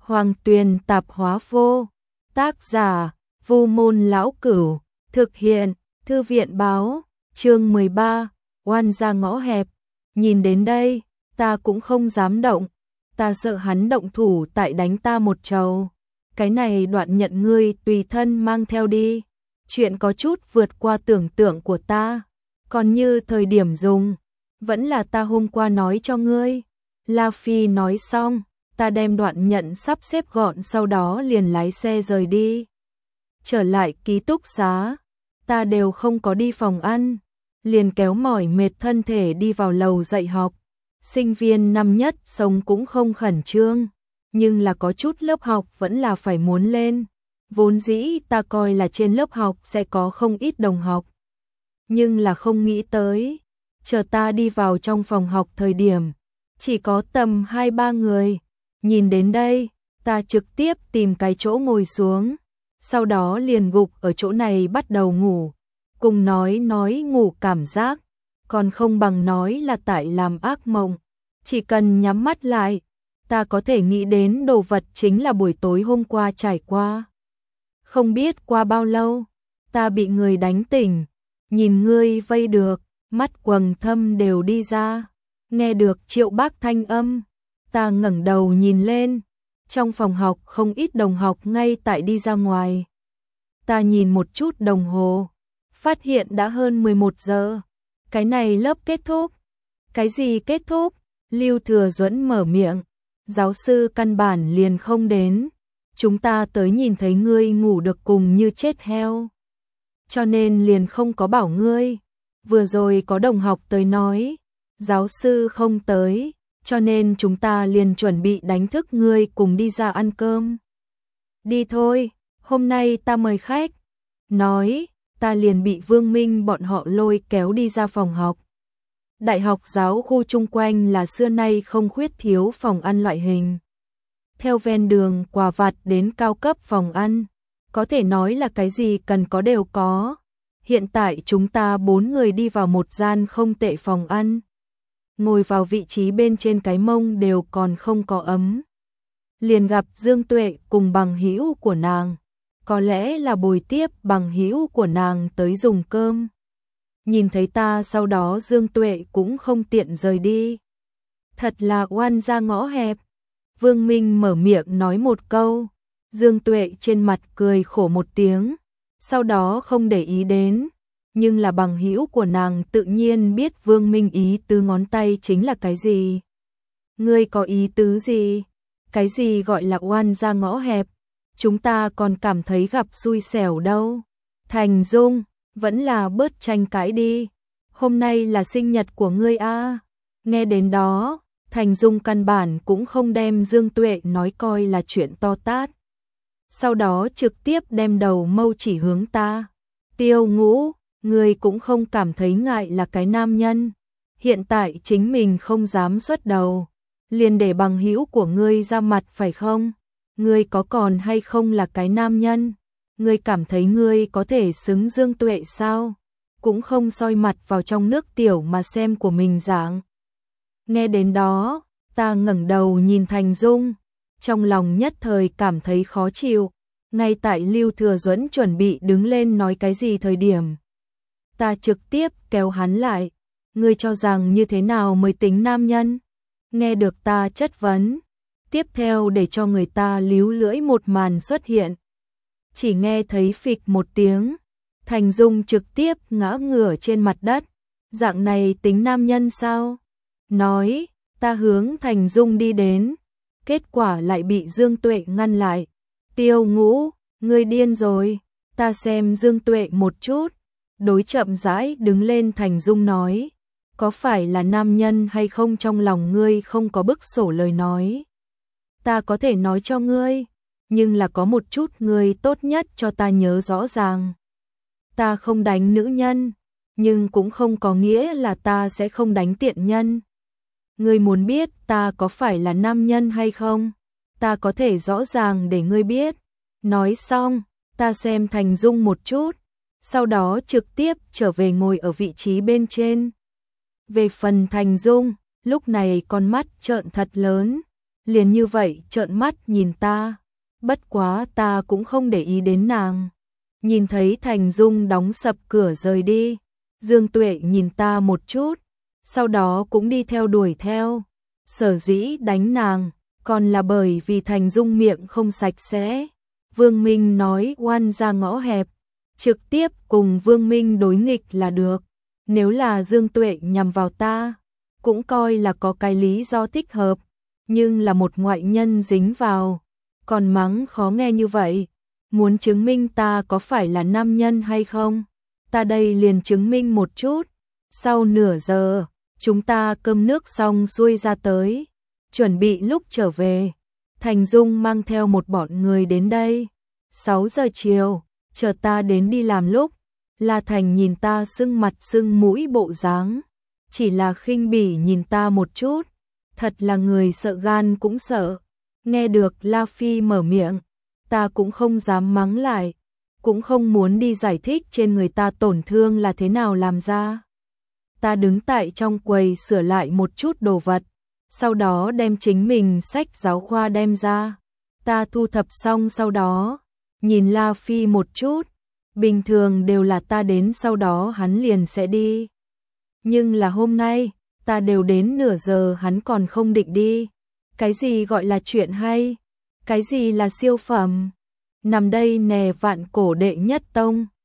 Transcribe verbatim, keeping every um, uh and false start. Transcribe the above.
Hoàng Tuyền Tạp Hóa Vô. Tác giả: Vu Môn Lão Cửu. Thực hiện: Thư viện báo. Chương mười ba. Oan ra ngõ hẹp. Nhìn đến đây, ta cũng không dám động. Ta sợ hắn động thủ tại đánh ta một trầu. Cái này đoạn nhận ngươi tùy thân mang theo đi. Chuyện có chút vượt qua tưởng tượng của ta. Còn như thời điểm dùng, vẫn là ta hôm qua nói cho ngươi. La Phi nói xong, ta đem đoạn nhận sắp xếp gọn, sau đó liền lái xe rời đi. Trở lại ký túc xá, ta đều không có đi phòng ăn, liền kéo mỏi mệt thân thể đi vào lầu dạy học. Sinh viên năm nhất sống cũng không khẩn trương, nhưng là có chút lớp học vẫn là phải muốn lên. Vốn dĩ ta coi là trên lớp học sẽ có không ít đồng học, nhưng là không nghĩ tới, chờ ta đi vào trong phòng học thời điểm, chỉ có tầm hai ba người. Nhìn đến đây, ta trực tiếp tìm cái chỗ ngồi xuống, sau đó liền gục ở chỗ này bắt đầu ngủ. Cùng nói nói ngủ cảm giác, còn không bằng nói là tại làm ác mộng. Chỉ cần nhắm mắt lại, ta có thể nghĩ đến đồ vật chính là buổi tối hôm qua trải qua. Không biết qua bao lâu, ta bị người đánh tỉnh, nhìn ngươi vây được, mắt quầng thâm đều đi ra. Nghe được Triệu Bác thanh âm, ta ngẩng đầu nhìn lên, trong phòng học không ít đồng học ngay tại đi ra ngoài. Ta nhìn một chút đồng hồ, phát hiện đã hơn mười một giờ. Cái này lớp kết thúc. Cái gì kết thúc? Lưu Thừa Duẫn mở miệng. Giáo sư căn bản liền không đến. Chúng ta tới nhìn thấy ngươi ngủ được cùng như chết heo, cho nên liền không có bảo ngươi. Vừa rồi có đồng học tới nói, giáo sư không tới, cho nên chúng ta liền chuẩn bị đánh thức ngươi cùng đi ra ăn cơm. Đi thôi, hôm nay ta mời khách. Nói, ta liền bị Vương Minh bọn họ lôi kéo đi ra phòng học. Đại học giáo khu chung quanh là xưa nay không khuyết thiếu phòng ăn loại hình. Theo ven đường quà vặt đến cao cấp phòng ăn, có thể nói là cái gì cần có đều có. Hiện tại chúng ta bốn người đi vào một gian không tệ phòng ăn. Ngồi vào vị trí bên trên cái mông đều còn không có ấm. Liền gặp Dương Tuệ cùng bằng hữu của nàng. Có lẽ là bồi tiếp bằng hữu của nàng tới dùng cơm. Nhìn thấy ta sau đó Dương Tuệ cũng không tiện rời đi. Thật là oan ra ngõ hẹp. Vương Minh mở miệng nói một câu. Dương Tuệ trên mặt cười khổ một tiếng, sau đó không để ý đến. Nhưng là bằng hữu của nàng tự nhiên biết Vương Minh ý tứ ngón tay chính là cái gì. Ngươi có ý tứ gì? Cái gì gọi là oan ra ngõ hẹp? Chúng ta còn cảm thấy gặp xui xẻo đâu. Thành Dung, vẫn là bớt tranh cãi đi. Hôm nay là sinh nhật của ngươi a. Nghe đến đó, Thành Dung căn bản cũng không đem Dương Tuệ nói coi là chuyện to tát. Sau đó trực tiếp đem đầu mâu chỉ hướng ta. Tiêu Ngũ, ngươi cũng không cảm thấy ngại là cái nam nhân. Hiện tại chính mình không dám xuất đầu, liền để bằng hữu của ngươi ra mặt phải không? Ngươi có còn hay không là cái nam nhân? Ngươi cảm thấy ngươi có thể xứng Dương Tuệ sao? Cũng không soi mặt vào trong nước tiểu mà xem của mình dạng. Nghe đến đó, ta ngẩng đầu nhìn Thành Dung, trong lòng nhất thời cảm thấy khó chịu. Ngay tại Lưu Thừa Duẫn chuẩn bị đứng lên nói cái gì thời điểm, ta trực tiếp kéo hắn lại. Ngươi cho rằng như thế nào mới tính nam nhân? Nghe được ta chất vấn, tiếp theo để cho người ta líu lưỡi một màn xuất hiện. Chỉ nghe thấy phịch một tiếng, Thành Dung trực tiếp ngã ngửa trên mặt đất. Dạng này tính nam nhân sao? Nói, ta hướng Thành Dung đi đến, kết quả lại bị Dương Tuệ ngăn lại. Tiêu Ngũ, ngươi điên rồi. Ta xem Dương Tuệ một chút, đối chậm rãi đứng lên Thành Dung nói, có phải là nam nhân hay không trong lòng ngươi không có bức sổ lời nói. Ta có thể nói cho ngươi, nhưng là có một chút ngươi tốt nhất cho ta nhớ rõ ràng. Ta không đánh nữ nhân, nhưng cũng không có nghĩa là ta sẽ không đánh tiện nhân. Ngươi muốn biết ta có phải là nam nhân hay không? Ta có thể rõ ràng để ngươi biết. Nói xong, ta xem Thành Dung một chút, sau đó trực tiếp trở về ngồi ở vị trí bên trên. Về phần Thành Dung, lúc này con mắt trợn thật lớn, liền như vậy trợn mắt nhìn ta. Bất quá ta cũng không để ý đến nàng. Nhìn thấy Thành Dung đóng sập cửa rời đi, Dương Tuệ nhìn ta một chút, sau đó cũng đi theo đuổi theo. Sở dĩ đánh nàng, còn là bởi vì Thành Dung miệng không sạch sẽ. Vương Minh nói oan ra ngõ hẹp, trực tiếp cùng Vương Minh đối nghịch là được. Nếu là Dương Tuệ nhằm vào ta, cũng coi là có cái lý do thích hợp, nhưng là một ngoại nhân dính vào, còn mắng khó nghe như vậy. Muốn chứng minh ta có phải là nam nhân hay không? Ta đây liền chứng minh một chút. Sau nửa giờ, chúng ta cơm nước xong xuôi ra tới, chuẩn bị lúc trở về. Thành Dung mang theo một bọn người đến đây. sáu giờ chiều, chờ ta đến đi làm lúc, La Thành nhìn ta sưng mặt sưng mũi bộ dáng, chỉ là khinh bỉ nhìn ta một chút, thật là người sợ gan cũng sợ. Nghe được La Phi mở miệng, ta cũng không dám mắng lại, cũng không muốn đi giải thích trên người ta tổn thương là thế nào làm ra. Ta đứng tại trong quầy sửa lại một chút đồ vật, sau đó đem chính mình sách giáo khoa đem ra. Ta thu thập xong sau đó, nhìn La Phi một chút, bình thường đều là ta đến sau đó hắn liền sẽ đi. Nhưng là hôm nay, ta đều đến nửa giờ hắn còn không định đi. Cái gì gọi là chuyện hay? Cái gì là siêu phẩm? Nằm đây nè vạn cổ đệ nhất tông.